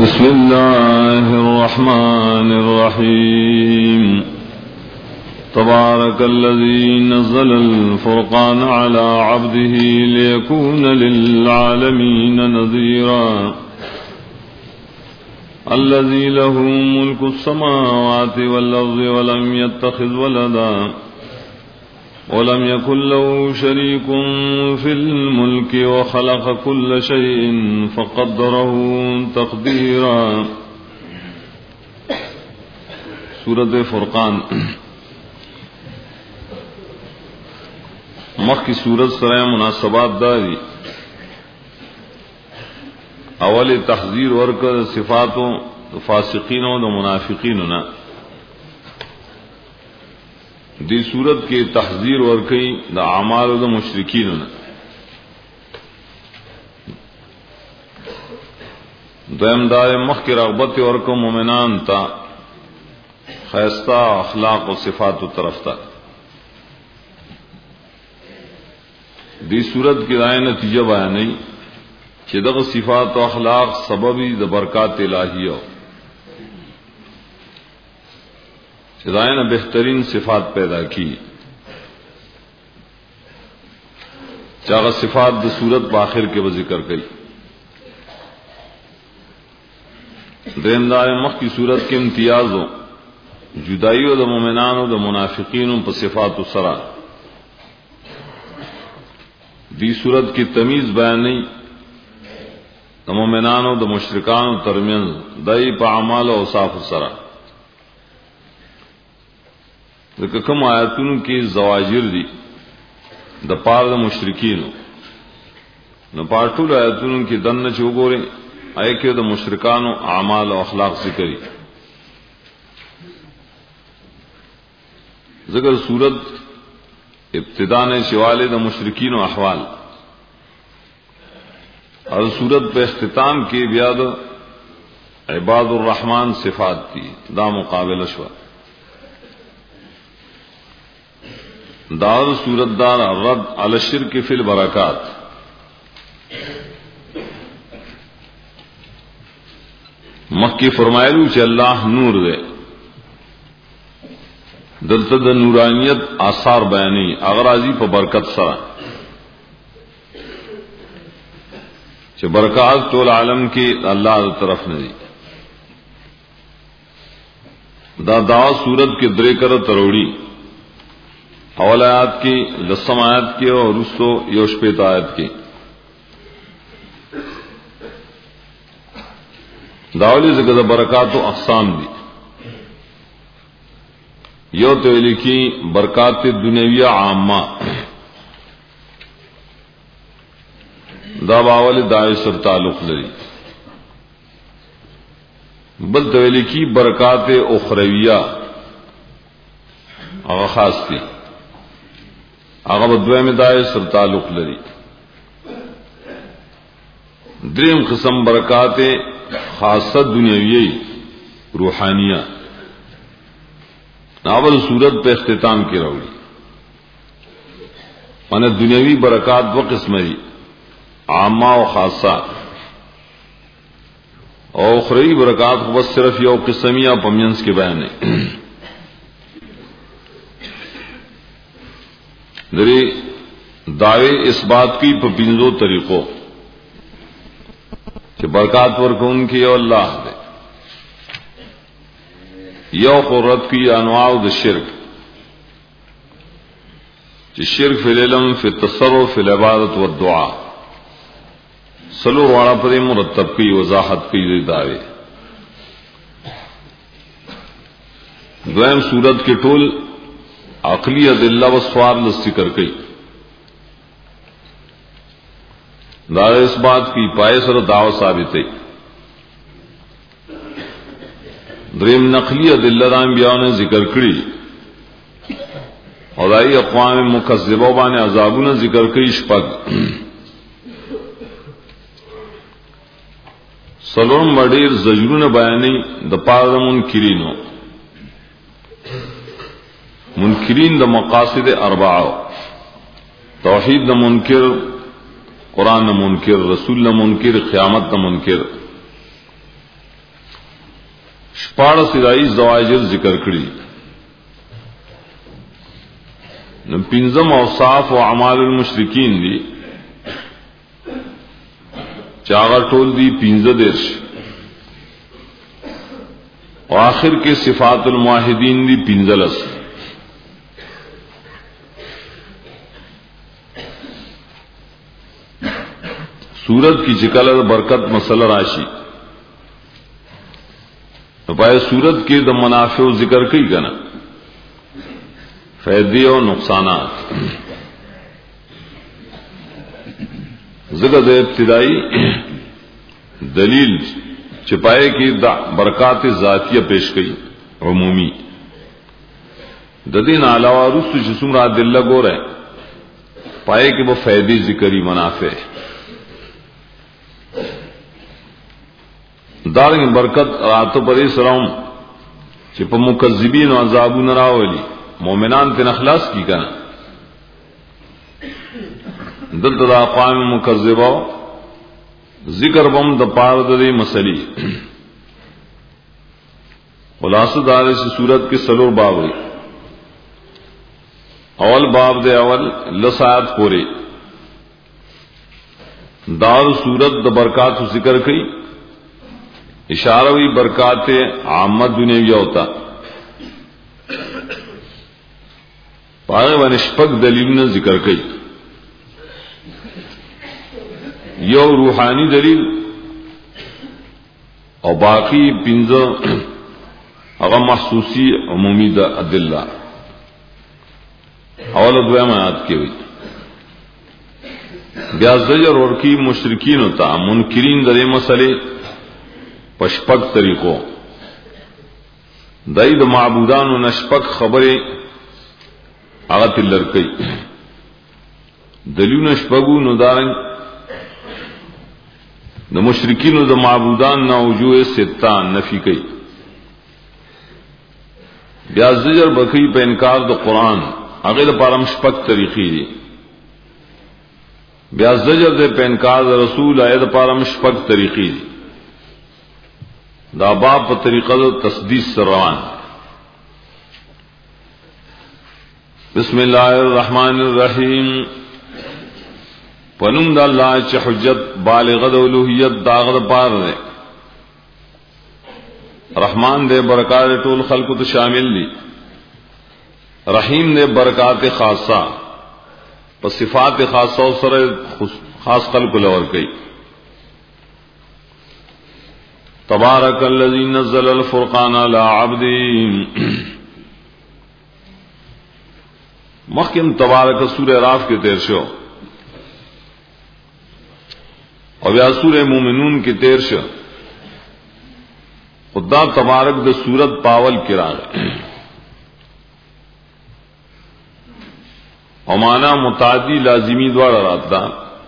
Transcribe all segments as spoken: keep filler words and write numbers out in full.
بسم الله الرحمن الرحيم تبارك الذي نزل الفرقان على عبده ليكون للعالمين نذيرا الذي له ملك السماوات والأرض ولم يتخذ ولدا ولم يكن له شريك في الملك وخلق كل شيء فقدره تقديرا. سورة فرقان مخی سورت سرائے مناسبات داری. اول تحذیر ورکر صفاتوں فاسقین و منافقین نا دی صورت کے تحذیر ورکی دا اعمال و دا مشرکین نا. دویم دار مخ کی رغبت ورکو مومنان تا خیستہ اخلاق و صفات و طرف تا. دی صورت کی رائے نتیجہ بیانی کہ دغ صفات و اخلاق سببی دا برکات الہیہ رائے نے بہترین صفات پیدا کی. چاغ صفات دا صورت باخر کے وہ ذکر گئی. دیندار مخ کی صورت کے امتیازوں جدائی و دا مومنان و دا منافقین پر صفات و سرا. دی صورت کی تمیز بیانی دا مومنان و دا مشرکان و ترمین دائی پا اعمال و صاف و سرا. ذکر کم آیاتون کی زواجر دی دا پار دا مشرکین نو پارٹول آیاتون کی دن چو گورے آئے کہ دا مشرکان و اعمال و اخلاق ذکری. ذکر صورت ابتدان شوال دا مشرکین و احوال اور صورت پہ اختتام کی بیاد عباد الرحمن صفات تھی دا مقابل شوا. دار صورت دار رد علی الشرک فی البرکات. مکی فرمائلو چھ اللہ نور دے دلتا دا نورانیت آثار بیانی اغرازی پا برکت سرا چھ برکات طول عالم کی اللہ دا طرف ندی. دا دعا صورت کے درے کر تروڑی اول آیات کی لسم آیات کی اور رسو یوشپیت آیات کی. داولی ذکر برکات و اقسام دی. یو تو لکھی برکات دنیویہ عامہ دا باول داعی سر تعلق لری. بل تو لکھی برکات اخرویہ اغا خاص تھی آغا بدوئے میں دائے سر تعلق لری. دریم قسم برکات خاصہ دنیاوی روحانیہ ناول صورت پہ اختتام کی روڑی. مانے دنیاوی برکات دو قسم ہے عامہ و خاصہ اور اخروی برکات بس صرف یو قسمیہ پمینس کے بیان ہے. دری دعوے اس بات کی پپینزو طریقوں کہ برکات ورکون کی you Allah they you Qurat کی انواع د شرک کہ شرک فی العلم فی التصرف فی العبادت والدعا سلو روڑا پر مرتب کی وضاحت کی دعوے. دویم صورت کے ٹول عقلی ادلہ و سوار ذکر کی. دا اس بات کی پائے سر دعوت ثابت ہے. دریم نقلی ادلہ دا انبیاء نے ذکر کری اور دائی اقوام مکذبہ بانے عذابوں نے ذکر کری شپگ. سلورم بڑیر زجرون بیانی دا پار دا منکرینو منکرین دا مقاصد اربعہ توحید دا منکر قرآن نہ منکر، رسول نہ منکر، قیامت نہ منکر. شپاړه سدای زواجر ذکر کړی نو پنځم اوصاف او اعمال المشرکین دي چاغه ټول دي پنځه دیش او آخر کې صفات الموحدین دي پنځلس سورت کی چکل برکت مسئلہ راشی تو پائے سورت کے د منافع و ذکر کی کنا فائدے اور نقصانات ذکر ابتدائی دلیل چپائے کی برکات ذاتیہ پیش کی عمومی ددین علاوہ رست جسم را دل لگو رہے پائے کہ وہ فائدے ذکری منافع دارنگ برکت راتو پر اسلام چپ مکذبین و عذابون راولی مومنان تن اخلاص کی کنا دلت دا اقوام مکذبہ ذکر بم دا پارد دی مسلی خلاصہ دار سے صورت کے سلور باب دی اول باب دے اول لسایت پورے دار صورت دا برکات ذکر کی اشارہ ہوئی برکات عامت دنیاوی ہوتا پاگے ونشپک دلیل نے ذکر کی یو روحانی دلیل اور باقی پنځه هغه محسوسی عمومی دا ادلہ اول دویم آیات کی ہوئی بیا زجر ورکی مشرکین ہوتا منکرین درے مسئلے پشپک طریقوں دائی دا معبودان و نشپک خبریں آغت اللرکی دلیو نشپگو ندارن دا مشرکین و دا معبودان نا وجوہ ستان نفی کئی بیا زجر بکی پہ انکار دا قرآن اغیر پارم شپک طریقی دی بیا زجر دے پہ انکار دا رسول آئے دا پارم شپک طریقی دی دا باب په طریقه تصدیق روان بسم الله الرحمن الرحیم پنوم د الله چې حجت بالغه د اولوہیت داغه پار ده رحمان دے برکات ټول خلق ته شامل دي رحیم دے برکات خاصه په صفات خاصه سره خاص خلق لور کوي تبارک الذی نزل الفرقان علی عبده مخکم تبارک سورہ راف کے تیر شو اور بیا سورہ مومنون کے تیر شو خدا تبارک د سورت پاول کرا اور مانا متعدی لازمی دوارا راتا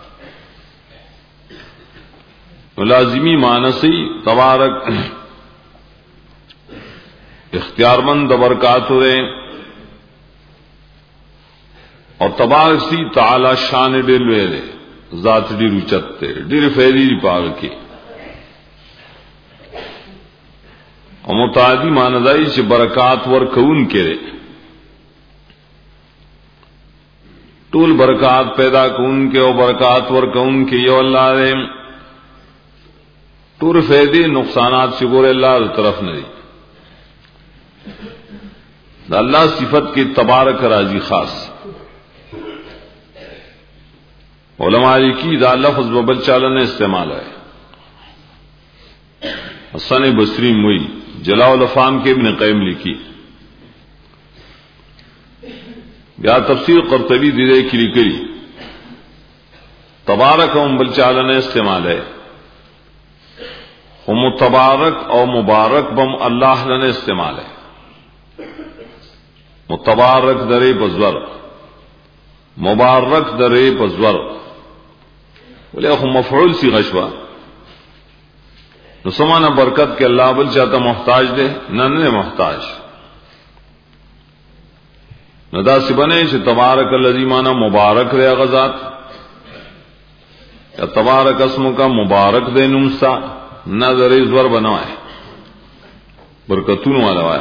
لازمی مانسی تبارک اختیار مند برکات ہوئے اور تبارک سی تعالی شان ڈیلوے دے ذات ڈی رچتے ڈیر فیدی دی پاگ کی اور متعدی ماندائی سے برکات ور کون کرے ټول برکات پیدا کون کے اور برکات ور کون کے یو اللہ دے ټول فیدی نقصانات شکور اللہ طرف نہیں دا اللہ صفت کی تبارک راضی خاص علماء کی دا لفظ ببل چالن استعمال ہے حسن بصری موئی جلاء الافہام کے ابن قیم لکھی بیا تفسیر قرطبی دیدے کی لکھی تبارک و بل چالن استعمال ہے متبارک اور مبارک بم اللہ نے استعمال ہے متبارک درے بزور مبارک درے بزور بولے مفعول سی غشوا نسمانہ برکت کے اللہ بل چاہتا محتاج دے نہ نے محتاج ندا سی بنے سے تبارک الذی مانا مبارک رے غزات یا تبارک اسم کا مبارک دے نمسا نہ درے زور بنوائے برکتونو والا وایا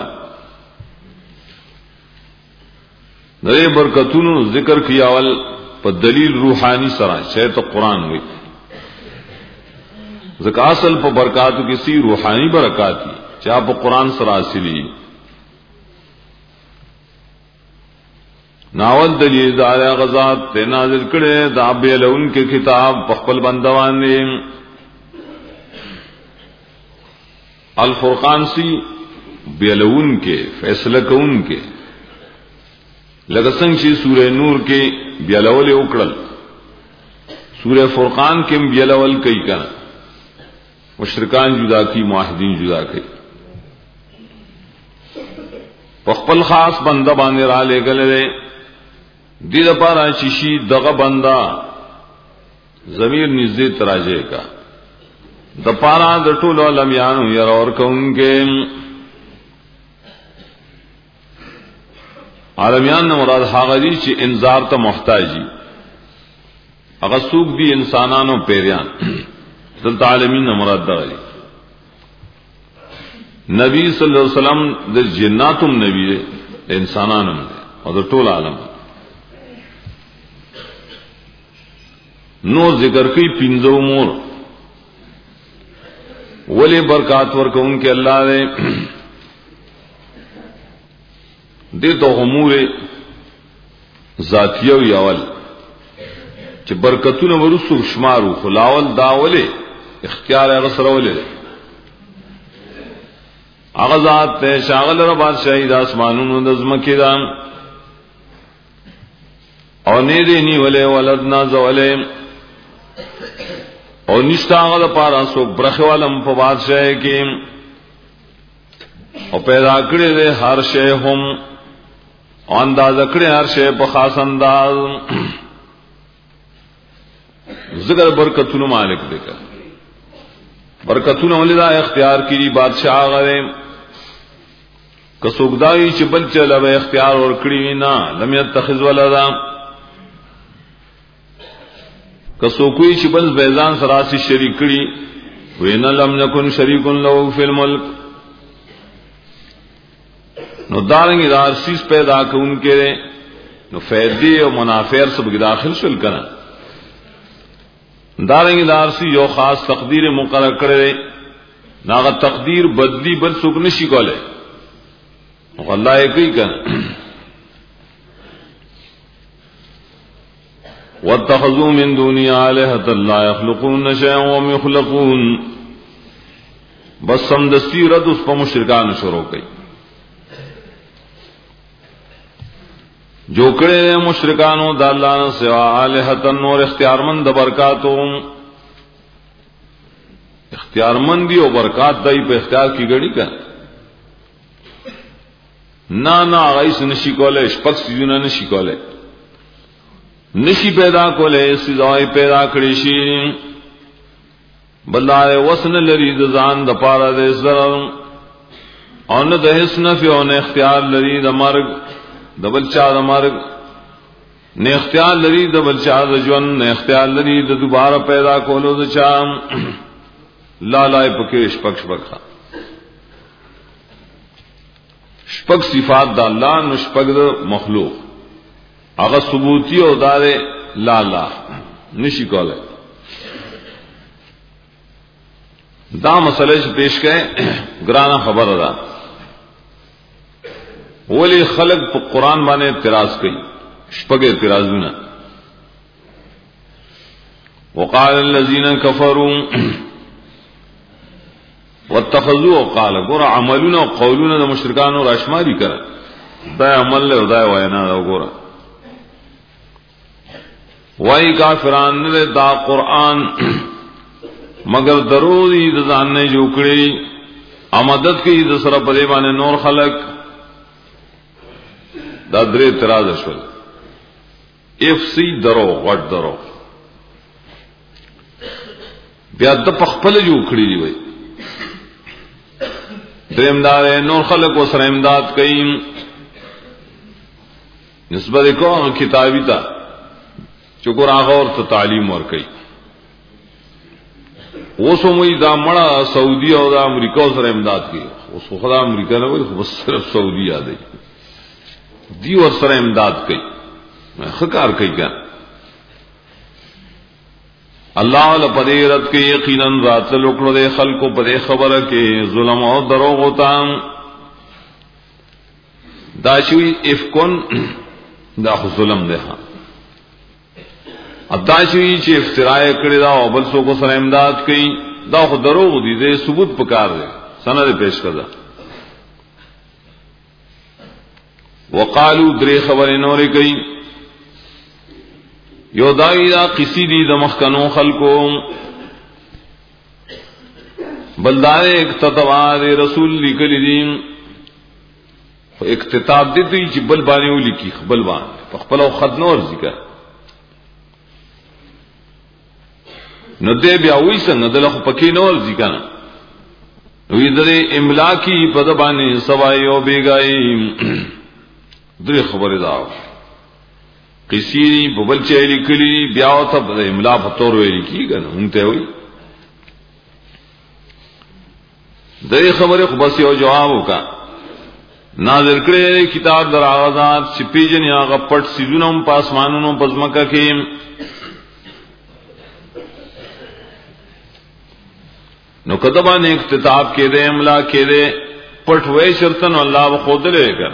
دغه برکتونو ذکر کیاول په دلیل روحانی سره چې ته قران وي ځکه اصل په برکاتو کې سی روحانی برکات دي چې په قران سره حاصلي ناول دلیل دار غزاد ته نازل کړي دا به لون کې کتاب په خپل بندوان دي الفرقان سی بیلون کې فیصله کون کې لکه څنګه چې سورې نور کې بیلول وکړل سورې فرقان کې بیلول کوي کنه مشرکان جدا کی موحدین جدا کی په خپل خاص بنده باندې را لګلې دې لپاره چې شي دغه بندا ضمیر نږدې تراجه کا د پارا د ټولو لمیانو ير اور کوونکې عالمیان مراد هغه دي چې انذار ته محتاجي هغه څوک دي انسانانو پیریان دلته عالمین مراد ده نبی صلی الله علیه وسلم د جناتم نبی دی انسانانو او د ټول عالم نو ذکر کوي پینځو مور ولی برکات ورکوونکې الله دې دې ته امور ذاتیو یاول چې برکتونه ورسو شمارو خلاول داوله اختیار هغه سره ولې هغه ذات ته شاغل را بادشاہي د اسمانونو د زمکه دا او نه دې نی ولې ولدنا زولې او نشتا هغه لپاره سو برخوالم په بادشاہي کې او پیدا کړی دې هر شی هم انداز کړی هر شی په خاص انداز ذکر برکتونو مالک دی کا برکتونو ولدا اختیار کړي بادشاہ غره کسوګدای چې بل چله به اختیار ور کړی نه لم يتخذ ولدا کسوکوي چې بل بیزان سراسي شریک کړي وینا لم نکن شریک له فی الملک نو دارنګ دار سیس پیدا کوونکې نو فائدې او منافع سب کې داخل شول کنا دارنګ دار سی یو خاص تقدیر مقرر کړي ناغه تقدیر بدلی بل څوک نشي کوله الله یې کوي کنه واتخذوا من دوني آلهة لا يخلقون شيئا وهم يخلقون بس سم دستی رد اس په مشرکان شروع کړي جو کړي مشرکانو د الله نه سوا آلهة نور اختیارمند د برکاتو اختیارمند دی او برکات دای په اختیار کې غړي کا نا نا غیس نشي کوله شپږ سيزونه نشي کوله نشی پیدا کوله سزای پیدا کړی شي بلای وسن لري د ځان د پاره د زرم او نه د حسن فی او نه اختیار لري د مرګ د بل چا د مرګ نه اختیار لري د بل چا د ژوند نه اختیار لري د دوباره پیدا کولو د چا لا لای پکې شپک شپک شپک صفات د الله نو شپک د مخلوق هغه ثبوتی او دار لا لا نشي کوله دا مسئله چې پیش کړي ګرانه خبره ده ولی خلق په قران باندې اعتراض کوي شپږ اعتراضونه وقال الذين كفروا واتخذوا وقال ګور عملونه او قولونه د مشرکانو راشماري کړه دا عمل له خدای وینا دا ګور وای کافران نه دا قران مگر ضروري د ځان نه جوړي امدد کوي د سره په دی باندې نور خلق دا درې اعتراض شول اف سی درو غټ درو بیا د خپل جوړي دی وای درېمدار نور خلق وسره امداد کوي نسبت کوم کتابی تا چګور هغه ورته تعلیم ورکړي وسومي دا مړه سعودي او دا امریکا سره امداد کوي. اوس خو دا امریکا نه وي، خو صرف سعودي یادي دی ور سره امداد کوي. خکار کوي ګان الله له پدیرت کې یقینا رات لوکړو د خلکو په خبره کې ظلم او دروغ وتام دا شوی افکون دا خو ظلم ده. ادا شوی چې افتراء کړی دا او بل څوک سره امداد کوي دا خو دروغ دي، د ثبوت پکار دی، سند پیش کړه. وقالو درې خبرې نورې کوي. یو دای دا قصې دي د مخکنو خلکو، بلدار اقتدار رسول لیکلی دي، اکتتاب دي دوی چې بل باندې ولیکي، بل باندې خپل او خد نور ذکر نو دې بیا وې څنګه دلته پکې نور ذکر نو دې املا کی په د باندې سوای او بیګای درې خبره دا قصې په بل چې لیکلي بیا او ته د املا په تور ویل کیږي نو ته وې درې خبره خو بس یو جواب وکا. نازل کړي کتاب در آغازات چې پیجن یا غپټ سيزونم پاسمانونو پزماکه کې نو کتابان اختتاب کې دې املا کې دې پټ وې شرطن الله خود لګر.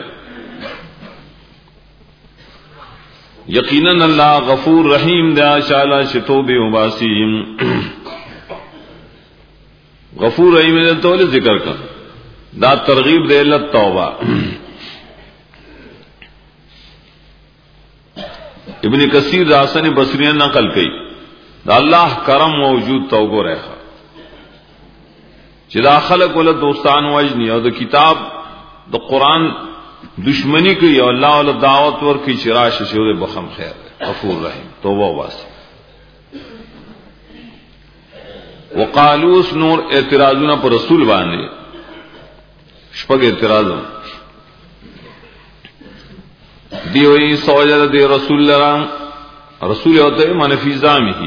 یقینا الله غفور رحیم دا شالا شتوبه وباسیم. غفور رحیم دې ته ذکر کړ دا ترغیب دے اللہ توبہ. ابن کثیر راسن بصری نقل کی دا اللہ کرم موجود توبہ رہا چدا خلق ول دوستان وجنی او د کتاب د قران دشمنی کی او اللہ ول دعوت ور کی چراش شو بخم خیر غفور رحیم توبہ واسه. وقالوا نور اعتراضنا پر رسول باندې شپږ اعتراض دی وی سوجد دی رسول الله رسول ہوتے من فی ذامه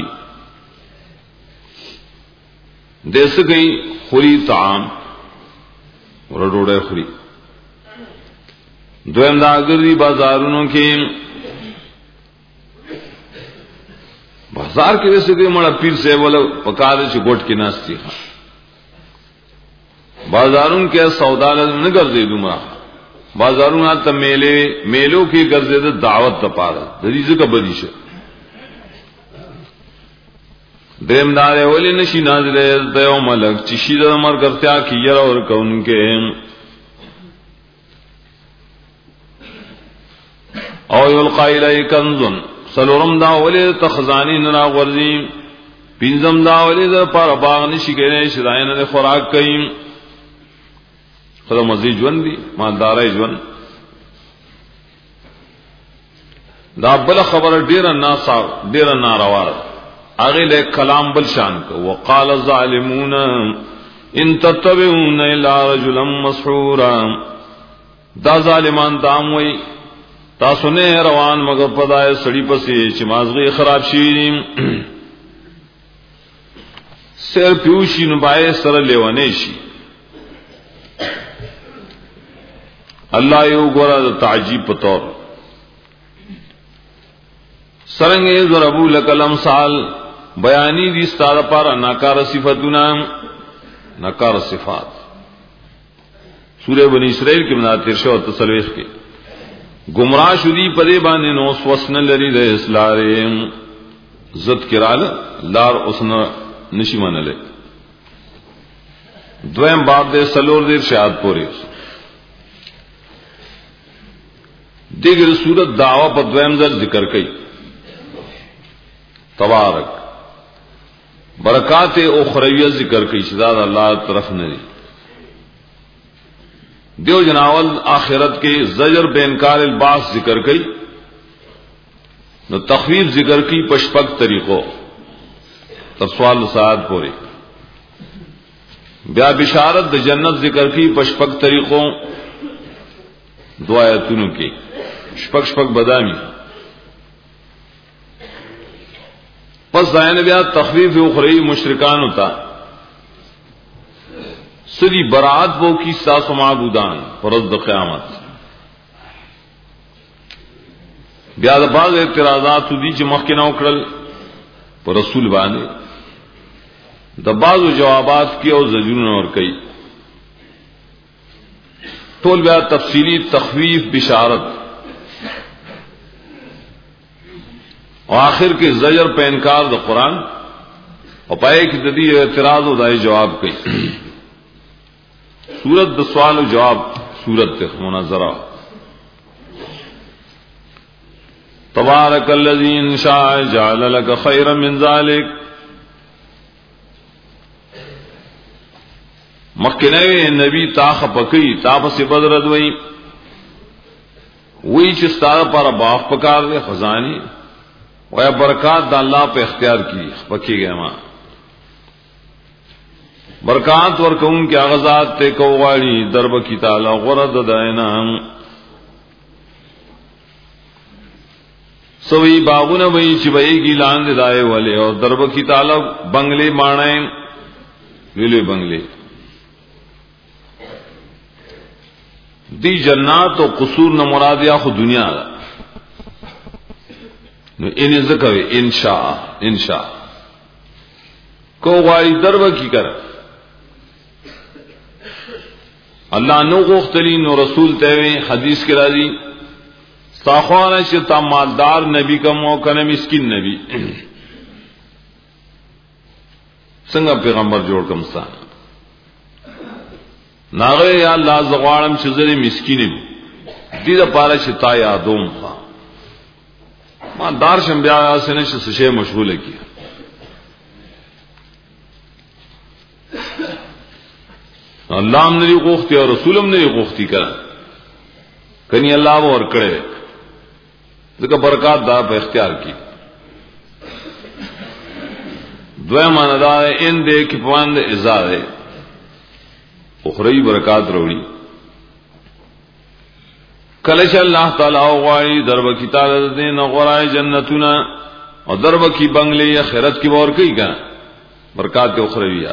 دیس گئی خری طعام ور ډوډۍ خوري. دویم دا ګرځي بازارونو کې بازار کې وسه کې مړه پیر سے ول پکاره چې ګټ کې ناشتي بازارون کې سودا نه ګرځي دومره بازارونه ته میلې میلو کې ګرځي د دعوت لپاره د دې څخه بدی شه. دیمدار ولې نشي نازله د یو ملک چې شي د مرګرتیا کیره اور کونکې او یلقى الی کنزن سلورم دا ولې تخزانی نه راغورځي پینځم دا ولې د پر باغ نشي کېنه شراینه د خوراک کوي خدا مزید ژوند دی مالدارای ژوند. دا بل خبر ډیر ناسا ډیر ناروا هغه له کلام بل شان کو. وقال الظالمون ان تتبعون الا رجلا مسحورا دا ظالمان دام وای تاسو نه روان مگر پدای سړی پسې چې مازغه خراب شي سر پیوشي نو بای سره لیونه شي. اللہ یو گورا دا تعجیب پتور سرنگے ضربو لکل امثال بیانی دی ستاد پارا ناکار صفتنا ناکار صفات. سورہ بنی اسرائیل کی مناتر شو تسلویخ کے گمراہ شدی پدے بانے نوس وسن لری دے اسلارے زد کرال لار اسن نشیمان لے. دویم باب دے سلور دیر شہاد پوری دیگر صورت دعوی پر دویم ذر ذکر کئی تبارک برکات اخرویہ ذکر کئی شداد اللہ طرف نری دیو جناول آخرت کے زجر بے انکار الباس ذکر کئی نو تخویف ذکر کی پشپک طریقوں تر سوال سعاد پوری بیا بشارت د جنت ذکر کی پشپک طریقوں دعایتونو کی شپک شپک بدامی پس دائن بیا تخفیف اخری مشرکان ہوتا سری برات وہ کی ساس معبودان پرز د قیامت بیا د بعض اعتراضات دي چې مخکې نو کړل پر رسول باندې د بعضو جوابات کې او زجرونه ور کوي ټول بیا تفصیلی تخویف بشارت او آخر کې زجر په انکار د قران او پای کې د دې اعتراض او دای جواب کوي سورۃ د سوال او جواب سورۃ مناظره تبارک الذی ان شاء جعل لك خيرا من ذلك مخکنه نبی تا خپکی تا پس بدر دوی وی چې ستاره پر باغ پکار دے خزانی ویا برکات د الله په اختیار کی خپکیږي ما برکات ورکون کې اغزاد ته کوغاړي درب کی تعالی غرد دینام سوئی باغونه وی چې ویږي لاندې دای ولې او درب کی تعالی بنگلې مانای ویلې بنگلې دی جنات او قصور نه مراد یا خو دنیا ده نو ان ذکر انشاء انشاء کو غواړي درب کی کړ الله نو غوښتلی نو رسول ته حدیث کې راځي تاخوانه چې تا مالدار نبی کا مو کنه مسکین نبی څنګه پیغمبر جوړ کوم سان ناغه یا الله زغوالم چې زری مسکین دي د پاره چې تا یادوم ښا ما دار شم بیا سنه چې څه مشغوله کی الله هم نه غوښتي او رسول هم نه غوښتي کړه کني الله ور کړه ځکه برکات دا په اختیار کی دوه معنا دا ان دې کې پوند ازاده اخروی برکات وروړي کله چې الله تعالی او غواړي درب کی تعالی دې نه غواړي جنتونه او درب کی بنگلې آخرت کې ور کوي کنه برکات اخروی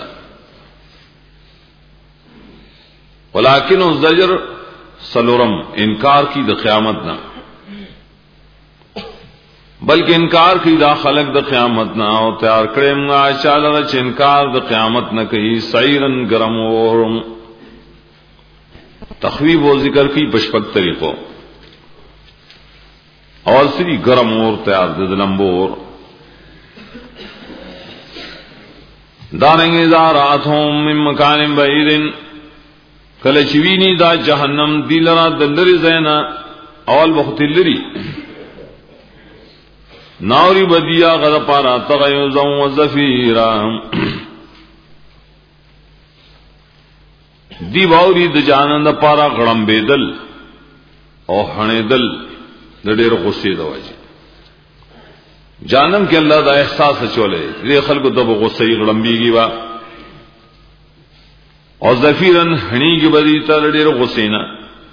ولکن الزجر سلورم انکار کی د قیامت نه بلکہ انکار کی دا خلق د قیامت نہ او تیار کړم ما چاله چې انکار د قیامت نہ کوي سیرن گرم اور تخویب و ذکر کی بشپک طریقوں اور سری گرم اور تیار د لمبور دارنګ زاراتهم من مکان بعید کله چوینی دا جهنم دلرا دلری زینا اول وخت لري ناوری بدیا غد پارا تغیزا و زفیرا دی باوری د جانند پارا غړم بدل او هنیدل د ډېر غصې د وجه جانم کې الله دا احساس چولې دې خلکو د غصې غړم بیږي وا او زفیرن هنیږي بدی تر ډېر غصې نه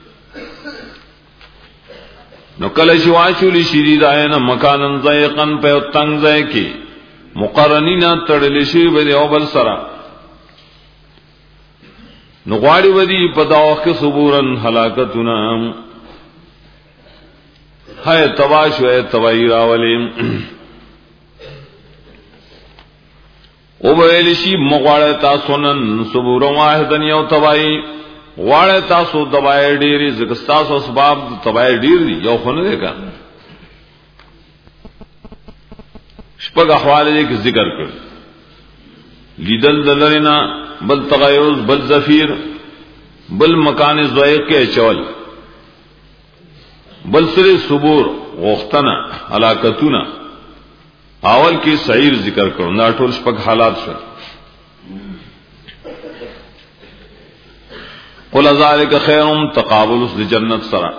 نو کله چې واچولې شدید آینه مکانن ضيقن په تنگ ځای کې مقرنینا تړلې شي به او بل سره نو غواړي ودی په داوخ کې صبورن هلاکتنا هاي تواش و توای راولیم او ویل شي مغواړه تاسو نن صبور واحدن یو توای غواړه تاسو دبای ډیری زکه تاسو اسباب دبای ډیر دي یو خونه ده کا شپږ احوال دې ذکر کړ لیدل دلرینا بل تغیوز بل زفیر بل مکان ضایق کې چول بل سره صبور غختنا هلاکتونه اول کې سعیر ذکر کړو دا ټول شپږ حالات شو قل ذلك خير تقابل الجنت سرا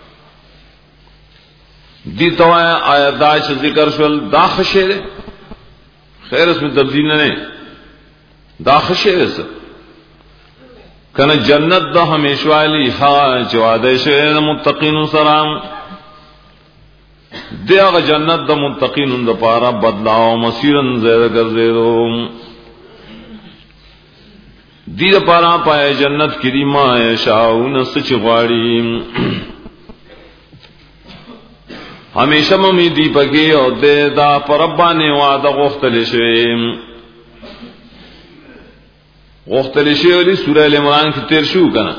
دی تو آیات دا ذکر شول دا خشه خیر اس میں تبدیل نہیں دا خشه اس کنه جنت دا ہمیشہ والی ها جواده شه متقین سلام دیغه جنت د متقین د پاره بدلاو مسیرن زیر ګرځیدو دیر پارا پائے جنت کی دی ما یشاؤون سچ غواړي ہمیشہ ممی دی پکی او دے دا پربانے وعدہ غختل شویم غختل شوی سورہ العمران کی تیر شو کنا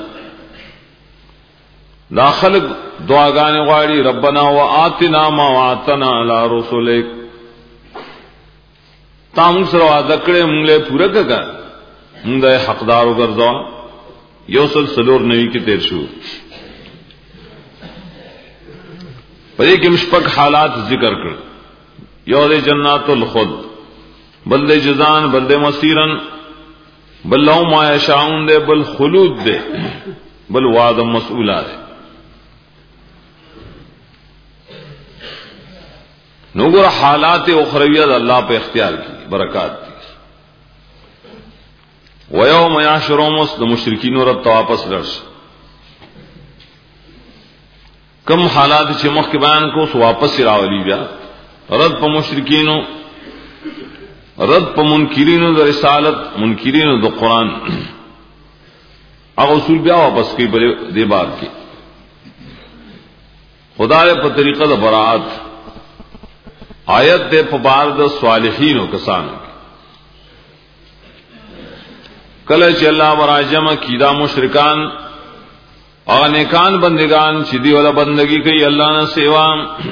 دا خلق دعاگانے غواړي ربنا وآتنا ما وعدتنا علی رسولک تا موږ سره وعده کړې موږ له پوره کړه موږ د حقدار وګرځو یو سل سلور نوی کې تیر شو پدې کې مشفق حالات ذکر کړ یو د جنات الخلد بل د جزان بل د مسیرن بل لو ما یشاؤون دے بل خلود دے بل وعد مسئولہ دے نوگر حالات اخرویت اللہ پہ اختیار کی برکات دی ویوم یحشرهم مشرکین رب واپس رش کم حالات چې مخ کې بیان کو سو واپس راولي بیا رد په مشرکینو رد په منکرینو د رسالت منکرینو د قران هغه اصول بیا واپس کوي بل دی بار کې خدای په طریقه د برائت آیت دے په بار د صالحینو کسانو کله چې الله مراجمه کیدا مشرکان او نیکان بندگان چې دی ولا بندگی کوي الله نه سیوا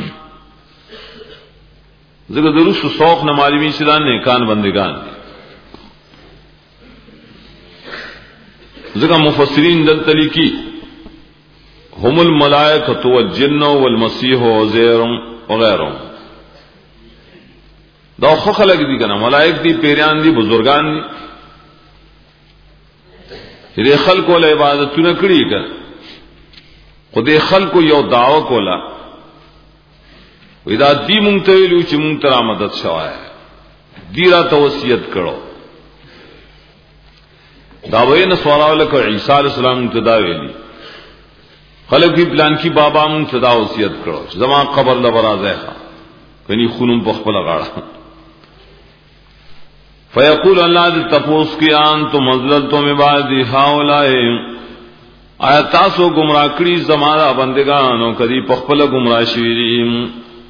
زګ درس سوق نه معلومی چې دا نیکان بندگان زګ مفسرین دلته لیکي هم الملائکه والجن والمسيح وزير وغيرهم دا خو خلق دي کنه ملائک دي پیران دي بزرگان دي دې خلکو له عبادتونه کړی کړه خدای خلکو یو دعوه کولا ودا دی مونږ ته ویلو چې مونږ تر مدد شوای دی را توصیت کړو دا وینه سوال وکړ عیسی علی السلام ته دا ویلی خلک په پلان کې بابا مونږ ته دا وصیت کړو زما قبر لبرازه کني خونم په خپل غاړه فیقول الله تپوس کی ان تو مزلتم عبادی هؤلاء آیا تاسو گمراه کړی زماره بندگانو کدی په خپل گمراه شوی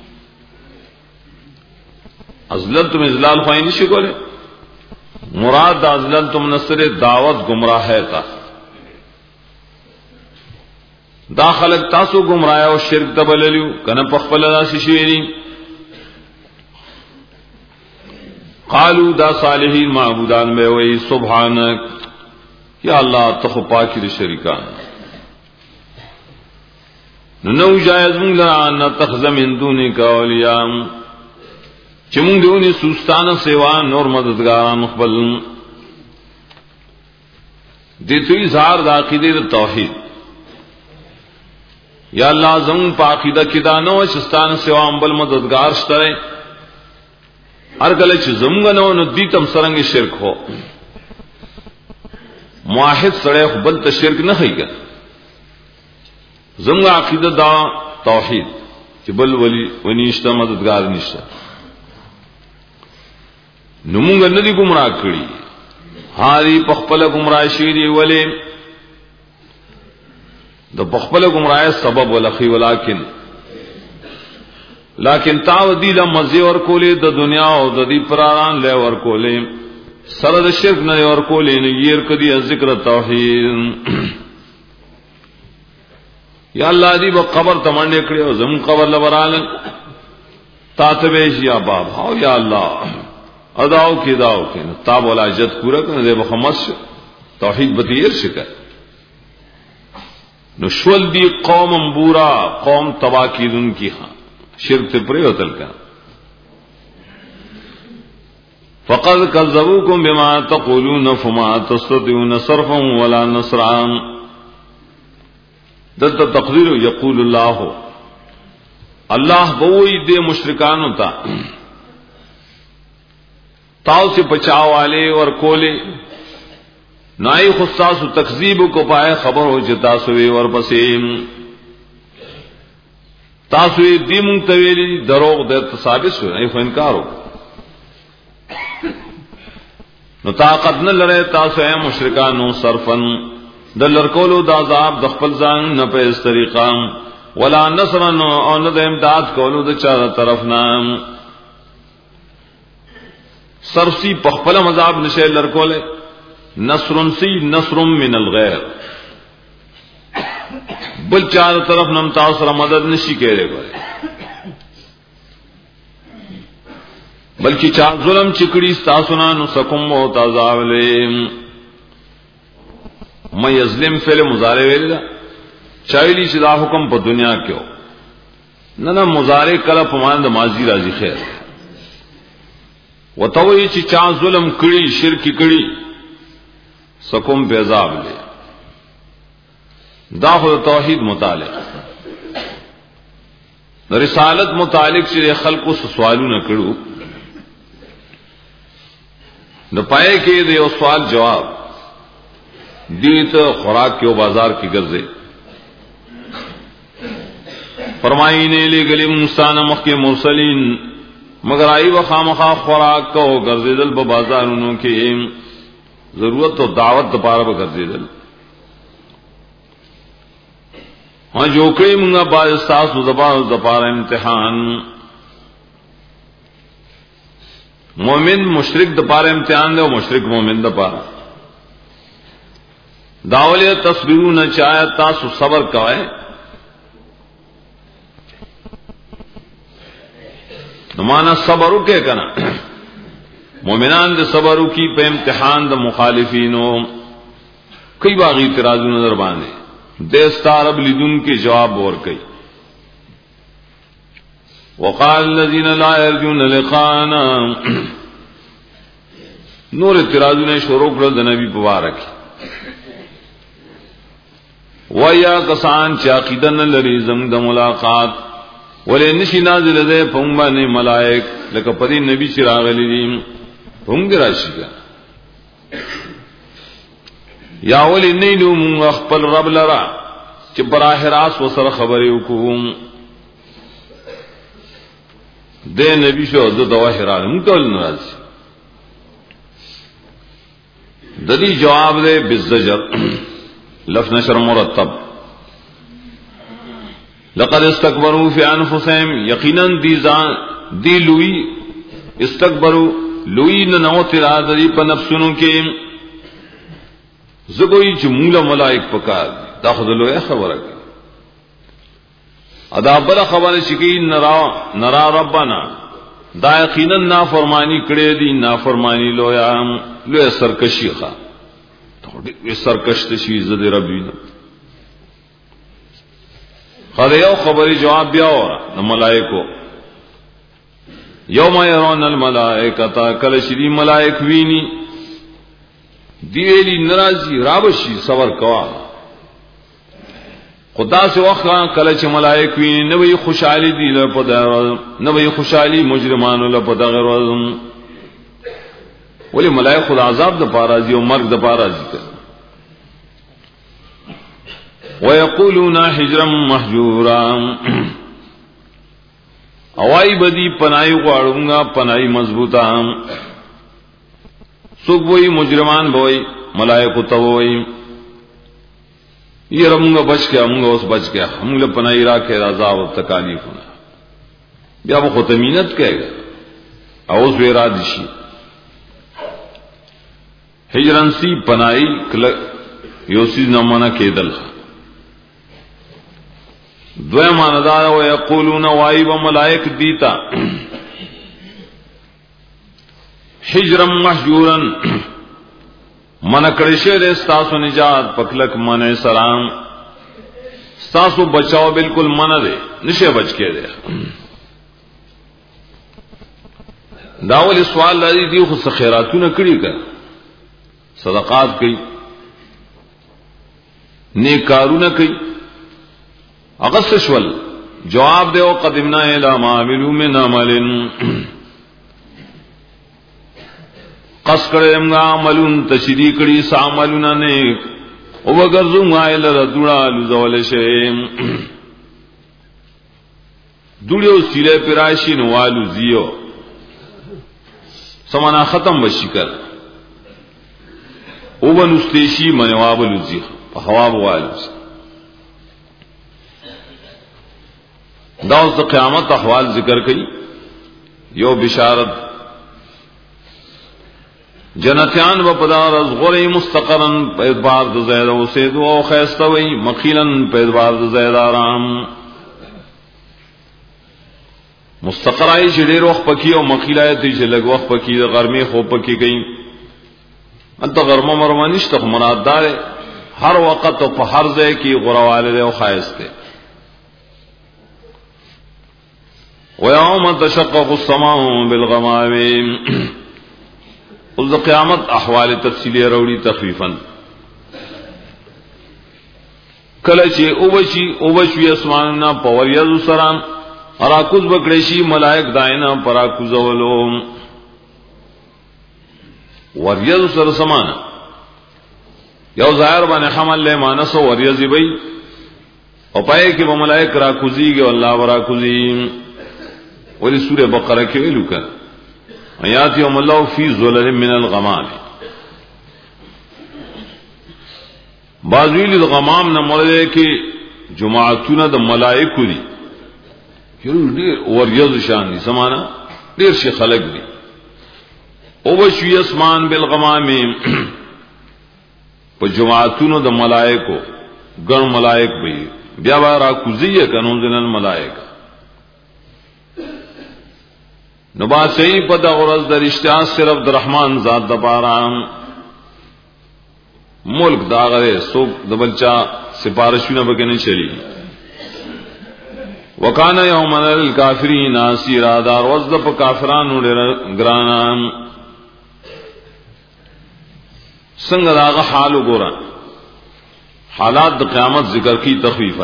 ازلتم ازلال خو نه شي کوله مراد ازلتم نصر دعوت گمراه ہے تا داخلك تاسو گمراه او شرک تبللیو کنه په خپل راشي شوی قالوا دا صالحین معبودان میں وہی سبحانک یا اللہ تخو پاکی دے شریکان نو جائز مونگ لرا نتخذ من دونک اولیاء چی مونگ دیونی سوستان سیوان نور مددگاران مقبل دیتوی اظہار دا عقیدے دا توحید یا اللہ زمون پا عقیدہ کدانو شستان سیوان بل مددگار شترے ہر گلے چ زمونږ نو نو دي تم سرنګ شرک هو موحد سره بل ته شرک نه هيګا زمونږ عقیده دا توحید چې بل ولی ونیشته مددگار نشته نو مونږ نه دي گمراه کړی هاري پخپل گمراه شي دی ولی د پخپل گمراه سبب ولخي ولکن لیکن تاو دی لمزی ورکولی د دنیا او د دی پراران لے ورکولی سره د شرک نه ورکولی نه ير کدی ذکر توحید یا الله دی په قبر تمنډ کړی او زم قبر لورال تاتویش یا باب او یا الله اداو کی داو کی تاب ولا جت پورا کنه د محمد توحید بتیر شکر نو شول دی قوم بورا قوم تبا کی دن کی ہاں شرک سے پرے ہوتل کا فقد کذبوکم بما تقولون فما تستطيعون صرفا ولا نصرا دلتا تقدیر یقول اللہ اللہ بوئی دے مشرکان ہوتا تاؤ سے بچاؤ والے اور کولے نائی خصاص تکذیب کو پائے خبر ہو جتا سوے اور بسیم تاسو دې مونږ ته ویلي دروغ د ثابت شو نه انکار وکړ نو طاقت نه لره تاسو اے مشرکانو صرفن د لرکولو د عذاب د خپل ځان نه په اس طریقه ولا نصرن او نه د امداد کولو د چا طرف نه صرفی په خپل عذاب نشه لرکوله نصرن سی نصر من الغیر بل چار طرف نم تاسو سره مدد نشي کېږي بلکہ چا ظلم چکڑی ستاسونا نسکم و تازاولیم میں یظلم فعل مضارع ویل دا چایلی چې دا حکم په دنیا کې ہو نه نه مضارع کله په معنی د ماضی راځي خیر وتوی چې چا ظلم کړي شرک کړي سکم په عذاب لے دا خو توحید متعلق رسالت متعلق چې خلقو سوالونه کړو نو پائے کہ دے او سوال جواب دیت خوراک کے بازار کی گرزے فرمائی نے لے گلی موسیٰ نمخ کے مرسلین مگر آئی و خامخواہ خوراک کو گرزے دل بازار انہوں کے ضرورت و دعوت دپارا بگرزے دل ہاں جوکڑی منگا باز استاس و دپارا دپارا امتحان مومن مشرک دپارا امتحان دے و مشرک مومن دپارا داولی تصویرون چاہے تاسو صبر کوئے نمانا صبرو کے کنا مومنان دے صبرو کی پہ امتحان دے مخالفینو کئی باغی اعتراضو نظر باندے دیستا رب لدن کے جواب اور کئی وقال الذين لا يرجون لقاءنا نور اعتراضوں نے شروع کر د نبی مبارک ویا کسان چې عقیده نه لري زم د ملاقات ولې نشي نازل ده پنګ باندې ملائک لکه پدی نبی چې راغلي دي پنګ راشي یا ولې نه نو موږ خپل رب لرا چې براه راس وسره خبرې وکوم دے نبی شو د دواهران مکل ناراض دلی جواب دے بالزجر لفظ نشر مرتب لقد استكبروا في انفسهم یقینا دی ځان دی لوی استكبروا لوی نو ترا دی په نفسونو کې زګوی چې مولا ملائک پکار دا خدای خبره کوي ادا بل خبر شکی نرا نرا ربنا دا یقینا نافرمانی کړي دي نافرمانی لویا لوی سرکشی ښا ډېر سرکش شي زده ربینا خدای یو خبري جواب بیا وره نو ملائکو یوم يرون الملائکه کل شری ملائک ویني دی ویلی ناراضي رابشي صبر کوا خدا سے وقت کله چې ملائک وی نه وي خوشحالي دي له پدغه نه وي خوشحالي مجرمانو له پدغه ورځ ولی ملائک خدا عذاب د پارازي او مرګ د پارازي کوي ويقولون حجرا محجورا اوای بدی پنای غواړونګه پنای مضبوطه سوق وای مجرمان وای ملائکه تو وای یہ رمونگا بچ گیا ہمونگا اس بچ گیا ہمونگا پناہی راکے عذاب و تکالیف ہونا بیا وہ ختمینت کہے گا اوز ویرادشی ہجرنسی پناہی یوسی نمانا کے دل دوے ماندار و یقولون وائی و ملائک دیتا حجرم محجورن من کڑشے دے ستاسو نجات پکلک من سلام ستاسو بچاؤ بالکل من دے نشے بچ کے دے داول سوال لازی دیو خود خیراتو نہ کری کر صدقات کی نیک کارو نہ کی اغس شول جواب دے و قدمنا الی ما عملوا من عمل قص کرے امگا عملون تشریح کری سا عملون نیک او بگرزو مائل ردوڑا لزول شیم دوڑیو سیلے پرائشی نوالو زیو سمانا ختم بشی کر او بنستیشی منواب الوزیخ حواب والوز داوز قیامت احوال ذکر کئی یو بشارت جنتیان و پدار از غری مستقرن پیدبار د زید او سید او خیستوی مخیلن پیدبار د زید آرام مستقرائی چې ډېر وخت پکې او مخیلای ته چې لږ وخت پکې د غرمې خو پکې گئی انت غرمه مرمه نشته مراد دار هر وخت او په هر ځای کې غرواله او خایسته ويوم تشقق السماء بالغمام اوس قیامت احوال تفصیلی وروړي تخفیفا کله چې او بشي او بشي اسماننا پوریز سران اراکوز بکړشي ملائک داینا پراکوزولو وریز سر سمان یو ظاهر باندې حمل له مانس وریز وي او پای کې به ملائک راکوزيږي الله وراکوزي ولې سوره بقره کې ویلو کړه آیات یوم الله فی ظلل من الغمام بازویل الغمام نه مرده کې جماعتونه د ملائکو دي یو ډیر وریاض شان دي سمانا ډیر شي خلق دي او وشي اسمان بالغمام په جماعتونو د ملائکو ګر ملائک وي بیا را کوزیه کنون ذل الملائکه نو با صحیح پتہ غرض در اشتیاق صرف در رحمان ذات دبارام ملک داغره سوک دبلچا سپارشونه بکنه چلی وکانا یومن للکافرین اسیرا دار وزد په کافرانو ډیر ګرانان څنګه داغه حال وګورئ حالات د قیامت ذکر کی تخفیفا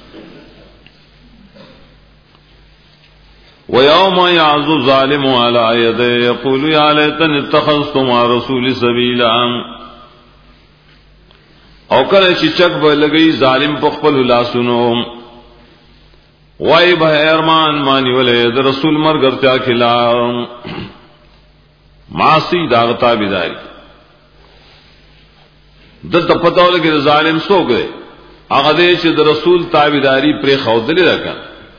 وَيَوْمَ يَعْضُ الظَّالِمُ عَلَى يَدَيْهِ يَقُولُ يَا لَيْتَنِي اتَّخَذْتُ مَعَ الرَّسُولِ سَبِيلًا او کله چې چک به لګي ظالم په خپل لاسونو وای به ارمان مانی ولې د رسول مرګرتیا خلاف معاصی داغتا بيداری دلته پتاو لګي ظالم سوګي هغه دې چې د رسول تابعداري پر خوذلې راکا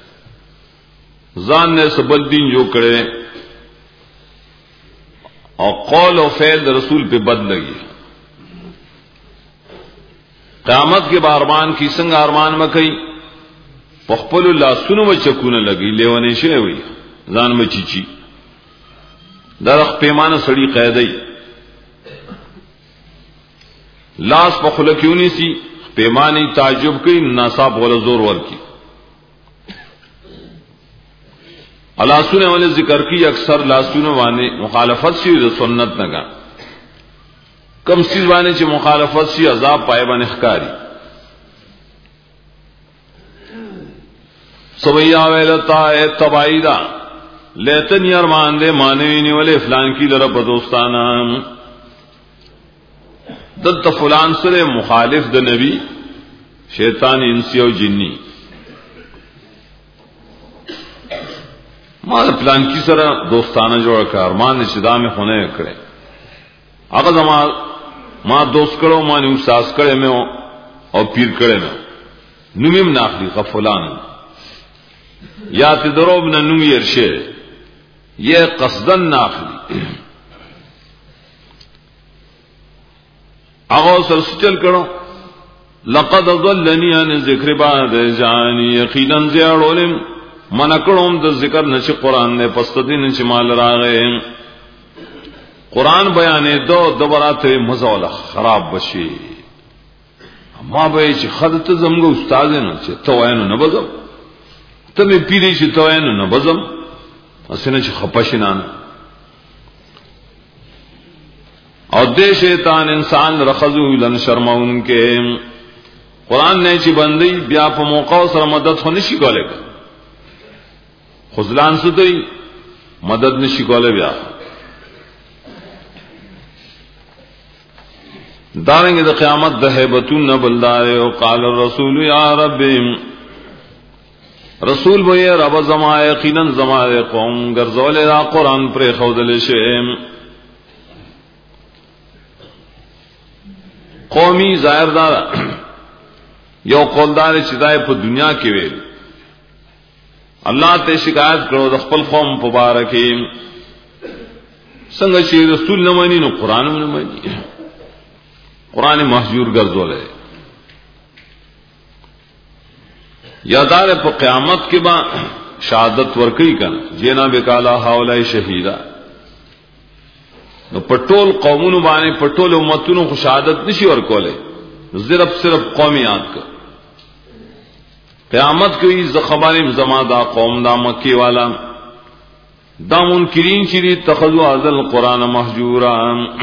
ځان نه سبل دین جو کړي او قول او فعل د رسول په بد لګي قیامت کے بارمان کی سنگ ارمان مکئی پخپل اللہ سنو چکونه لگی لیونے شے ہوئی ځان مچیچی درخ پیمانه سړی قیدی لاس په خلکیونی سی پیمانی تعجب کئی ناصاب غل زور ور کی اللہ سنے والے ذکر کی اکثر لاسونو باندې مخالفت سی سنت نگا کم سیز باندې چې مخالفت سی عذاب پای باندې ښکاری سویا ویلتا تبایدا لیتن ارمان دے مانوی نیولے فلان کی لرب دوستانا دت فلان سره مخالف د نبی شیطان انسی او جنی ما پلان کی سره دوستانه جوړ کړ ارمان نشدا مې خونه کړې هغه زما ما دوست کړو ما نه احساس کړې مې او پیر کړې مې نومیم ناخلی غفلان یا ته دروب نه نوم یې ارشه یہ قصدن ناخلی اغه سر سچل کړو لقد ضلني عن ذکر بعد جاني یقینا زیاړولم من کړم د ذکر نشي قران نه پستدین چې مال راغې قران بیانې دو دبراته مزول خراب بشي ما به چې خدته زمغه استاد نه چې توینو نه بزم ته می پیری چې توینو نه بزم اسنه چې خپشنان او دې شیطان انسان رخذو لن شرمون کې قران نه چې بندي بیا په موقع سره مدد خو نشي کولای خذلان ستوي مدد نشي کولای بیا دارنګ د قیامت د هیبتون نه بلدار او قال الرسول یا رب رسول وې رب زما یقینا زما قوم ګرځول را قران پر خودل شي قومی ظاهر دار یو قولدار چې دای په دنیا کې ویل الله ته شکایت کړو د خپل قوم مبارکې څنګه چې رسول نه مانی نو قران نه مانی قران محجور ګرځولې یادار په قیامت کې با شهادت ورکړي کړه جنا بکالا حولای شهیدا نو پټول قومونو باندې پټول امتونو خو شهادت نشي ورکولې صرف صرف قومیات کا قیامت کوي ز خبرم زما دا قوم دا مکی والا دا منکرین چې اتخذوا هذا القران مهجورا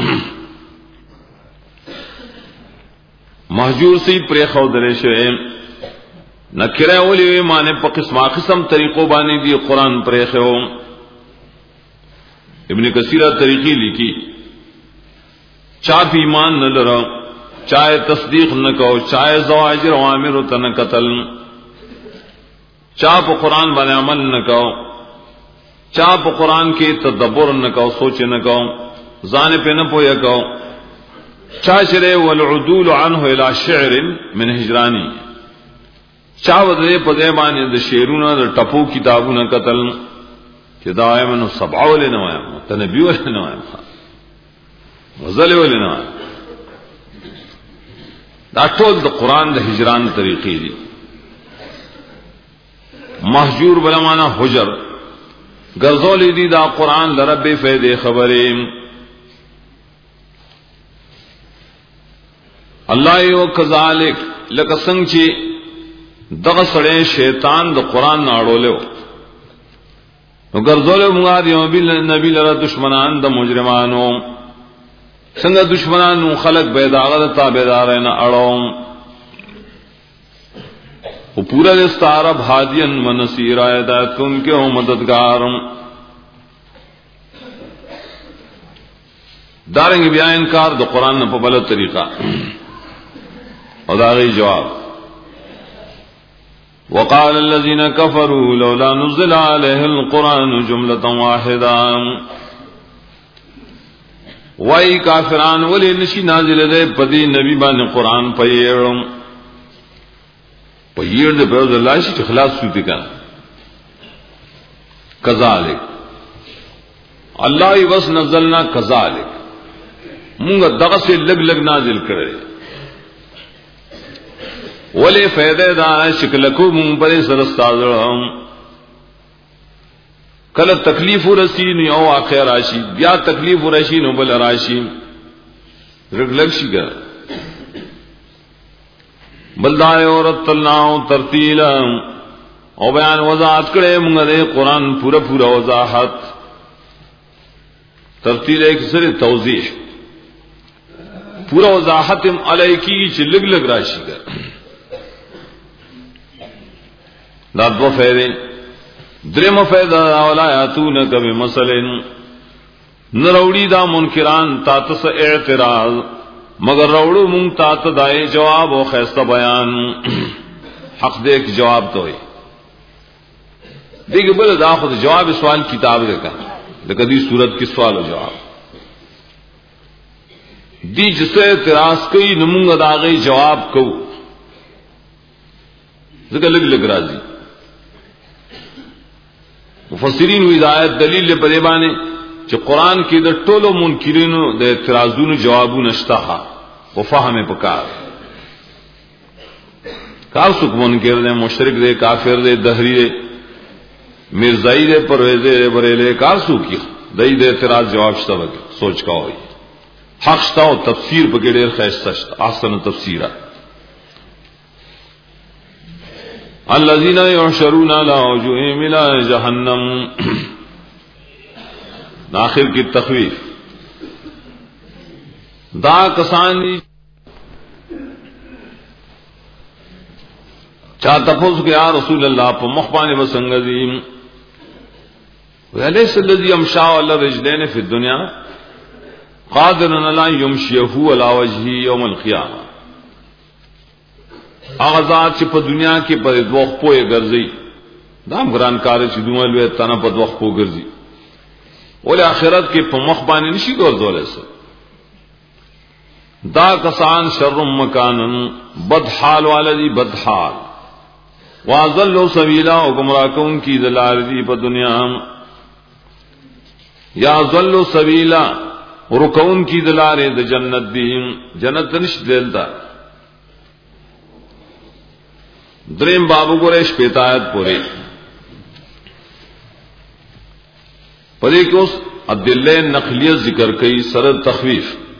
مهجور سی پرې خو درې شوی نکره ولي معنی په قسمه قسم طریقو باندې دی قران پرې خو ابن کثیر طریقې لیکي چا ایمان نه لرو چاہے تصدیق نہ کو چاہے زواجر اوامر تن قتل چاپ قرآن بنے عمل نہ کو چاپ قرآن کی تدبر نہ کو سوچ نہ کو زان پہ نہ پویا کو چاشرے والعدول عنه الى شعر من ہجرانی چاودے پدیبانی د شعرونو د ټپو کتابونو قتل چې دائمن سبع ولنا تنبیو ولنا غزل ولنا دا ټول د قران د هجران طریقې دي محجور بلا معنا حجر غزول دي دا قران لرب فائدې خبرې الله یو کذالک لکه څنګه چې دغه سړی شیطان د قران ناړولو نو غزول موږ یو بل نبی لره دشمنان د مجرمانو څنګه دشمنانو خلق بیداغه تابعدار نه اړوم او پورا استعرب هادین و نصیر ہدایت ان کے ہو مددگار دارنګ بیا انکار د قران په بل طریقہ او دا غي جواب وقال الذين كفروا لولا نزل عليه القران جمله واحده وای کافران ولې نشي نازل ده پدی نبی باندې قران پېړم پېړ دې په الله شي اخلاص سوتي کا کذالک الله ای وس نزلنا کذالک موږ دغه سے لګ لګ نازل کړي ولې فائدہ دا شکل کو مونږ پرې سره ستاسو کله تکلیف ورسی نو او اخر راشي بیا تکلیف ورشي نو بل راشي رګلګ شي ګر بلدای اور تلناو ترتیلا او بیان وضاحت کړي موږ د قران پورا پورا وضاحت ترتیل ایک سره توضیح پورا وضاحت علی کی چې لګ لګ راشي ګر دا دو فائدې دریم فائدہ اولایاتون کبه مثلا نروڑی دا منکران تاتس اعتراض مگر روڑو مونږ تات دای جواب او خیسته بیان حق دې کې جواب دوی دیګ بل دا خو جواب سوال کتاب دې کا د کدی صورت کې سوال او جواب دی جسے اعتراض کوي نمونږ دا غي جواب کو زګ لګ لګ راځي مفسرین وی ہدایت دلیل په دې باندې چې قران کې د ټولو منکرینو د اعتراضونو جوابونه شته او فهمه پکار کار څوک منکر دی مشرک دی کافر دی دهری دی مرزائی دی پرویز دی بریلی کار څوک دی د اعتراض جواب شته سوچ کا وي حق شته او تفسیر په ډېر خاصه شته احسن تفسیره الذين يحشرون على وجوههم الى جهنم آخر کی تخویف دا کسانی چا تفوز کہ یا رسول اللہ په مخبان وسنگزیم وليس الذي يمشى على رجلين في الدنيا قادر على يمشيه على وجهه يوم القيامه اغزاد چې په دنیا کې په دوخ پوهه ګرځي دام ګران کار چې دوه لوی تنه په دوخ پوه ګرځي ول اخرت کې په مخ باندې نشي ګرځولای سه दा कसान शर्रुम मकानन बदहाल वालदी बदहाल वाजल्लो सबीला और गुमराह कौन की दलाली पर दुनिया या जल्लो सबीला रुकौन की दलारे द जन्नत दीम जन्नत निश देलता द्रेम बाबू गोरेश पेतायत पुरे पदे को अदिल्ले नखलियत जिक्र कई सरद तखवीफ